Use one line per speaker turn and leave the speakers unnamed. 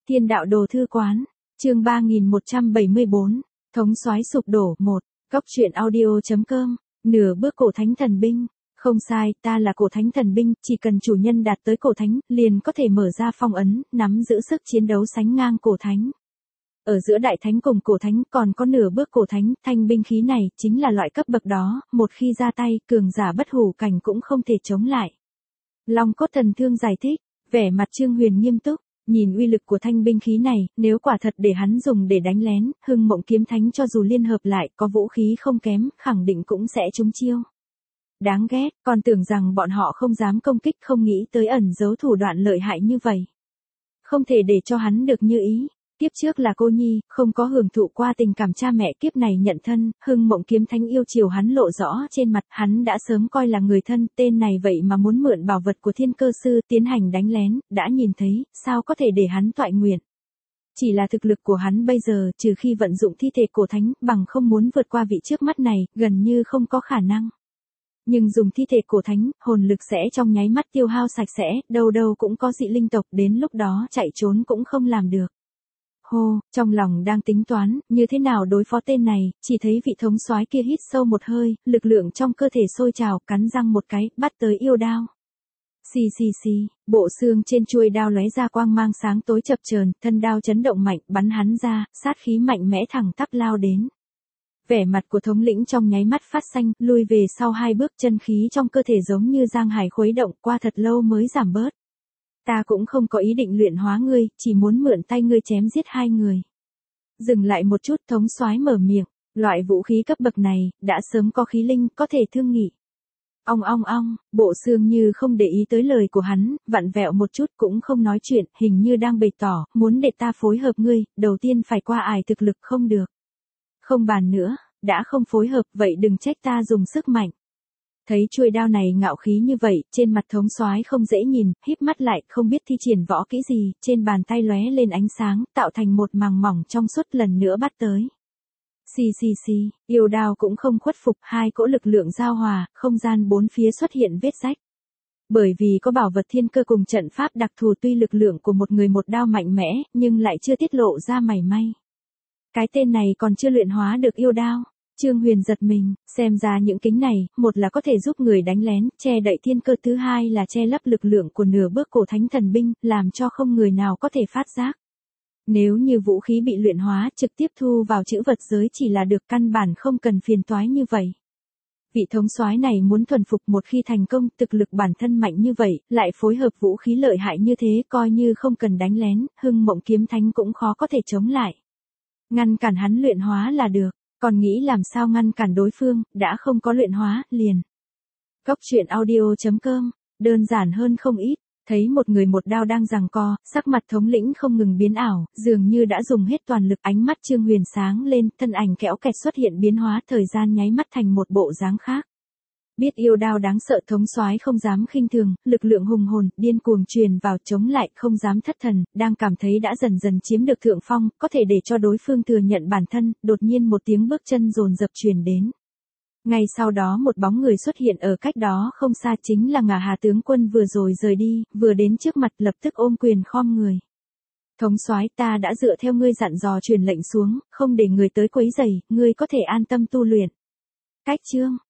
Thiên đạo đồ thư quán, chương 3174, thống soái sụp đổ 1, góc truyện audio.com, nửa bước cổ thánh thần binh. Không sai, ta là cổ thánh thần binh, chỉ cần chủ nhân đạt tới cổ thánh, liền có thể mở ra phong ấn, nắm giữ sức chiến đấu sánh ngang cổ thánh. Ở giữa đại thánh cùng cổ thánh còn có nửa bước cổ thánh, thanh binh khí này chính là loại cấp bậc đó, một khi ra tay, cường giả bất hủ cảnh cũng không thể chống lại. Long Cốt Thần Thương giải thích, vẻ mặt Trương Huyền nghiêm túc, nhìn uy lực của thanh binh khí này, nếu quả thật để hắn dùng để đánh lén, Hưng Mộng Kiếm Thánh cho dù liên hợp lại có vũ khí không kém, khẳng định cũng sẽ trúng chiêu. Đáng ghét, còn tưởng rằng bọn họ không dám công kích, không nghĩ tới ẩn giấu thủ đoạn lợi hại như vậy. Không thể để cho hắn được như ý. Kiếp trước là cô nhi, không có hưởng thụ qua tình cảm cha mẹ, kiếp này nhận thân, Hưng Mộng Kiếm Thánh yêu chiều hắn lộ rõ trên mặt, hắn đã sớm coi là người thân, tên này vậy mà muốn mượn bảo vật của Thiên Cơ Sư tiến hành đánh lén, đã nhìn thấy, sao có thể để hắn toại nguyện. Chỉ là thực lực của hắn bây giờ, trừ khi vận dụng thi thể cổ thánh, bằng không muốn vượt qua vị trước mắt này, gần như không có khả năng. Nhưng dùng thi thể cổ thánh, hồn lực sẽ trong nháy mắt tiêu hao sạch sẽ, đâu đâu cũng có dị linh tộc, đến lúc đó chạy trốn cũng không làm được. Hô, trong lòng đang tính toán, như thế nào đối phó tên này, chỉ thấy vị thống soái kia hít sâu một hơi, lực lượng trong cơ thể sôi trào, cắn răng một cái, bắt tới yêu đao. Xì xì xì, bộ xương trên chuôi đao lóe ra quang mang sáng tối chập chờn, thân đao chấn động mạnh, bắn hắn ra, sát khí mạnh mẽ thẳng tắp lao đến. Vẻ mặt của thống lĩnh trong nháy mắt phát xanh, lui về sau 2 bước, chân khí trong cơ thể giống như giang hải khuấy động, qua thật lâu mới giảm bớt. Ta cũng không có ý định luyện hóa ngươi, chỉ muốn mượn tay ngươi chém giết 2 người. Dừng lại một chút, thống soái mở miệng, loại vũ khí cấp bậc này, đã sớm có khí linh, có thể thương nghị. Ong ong ong, bộ xương như không để ý tới lời của hắn, vặn vẹo một chút cũng không nói chuyện, hình như đang bày tỏ, muốn để ta phối hợp ngươi, đầu tiên phải qua ải thực lực không được. Không bàn nữa, đã không phối hợp, vậy đừng trách ta dùng sức mạnh. Thấy chuôi đao này ngạo khí như vậy, trên mặt thống soái không dễ nhìn, híp mắt lại, không biết thi triển võ kỹ gì, trên bàn tay lóe lên ánh sáng, tạo thành một màng mỏng trong suốt, lần nữa bắt tới. Xì xì xì, yêu đao cũng không khuất phục, 2 cỗ lực lượng giao hòa, không gian bốn phía xuất hiện vết rách. Bởi vì có bảo vật thiên cơ cùng trận pháp đặc thù, tuy lực lượng của một người một đao mạnh mẽ, nhưng lại chưa tiết lộ ra mảy may. Cái tên này còn chưa luyện hóa được yêu đao. Trương Huyền giật mình, xem ra những kính này, một là có thể giúp người đánh lén, che đậy thiên cơ, thứ hai là che lấp lực lượng của nửa bước cổ thánh thần binh, làm cho không người nào có thể phát giác. Nếu như vũ khí bị luyện hóa, trực tiếp thu vào trữ vật giới chỉ là được, căn bản không cần phiền toái như vậy. Vị thống soái này muốn thuần phục, một khi thành công, thực lực bản thân mạnh như vậy, lại phối hợp vũ khí lợi hại như thế, coi như không cần đánh lén, Hưng Mộng Kiếm Thánh cũng khó có thể chống lại. Ngăn cản hắn luyện hóa là được. Còn nghĩ làm sao ngăn cản đối phương, đã không có luyện hóa, liền. Góc truyện audio.com, đơn giản hơn không ít, thấy một người một đao đang giằng co, sắc mặt thống lĩnh không ngừng biến ảo, dường như đã dùng hết toàn lực, ánh mắt Trương Huyền sáng lên, thân ảnh kẽo kẹt xuất hiện biến hóa, thời gian nháy mắt thành một bộ dáng khác. Biết yêu đao đáng sợ, thống soái không dám khinh thường, lực lượng hùng hồn, điên cuồng truyền vào, chống lại, không dám thất thần, đang cảm thấy đã dần dần chiếm được thượng phong, có thể để cho đối phương thừa nhận bản thân, đột nhiên một tiếng bước chân dồn dập truyền đến. Ngay sau đó một bóng người xuất hiện ở cách đó không xa, chính là Ngà Hà tướng quân vừa rồi rời đi, vừa đến trước mặt lập tức ôm quyền khom người. Thống soái, ta đã dựa theo ngươi dặn dò truyền lệnh xuống, không để người tới quấy rầy, ngươi có thể an tâm tu luyện. Cách chương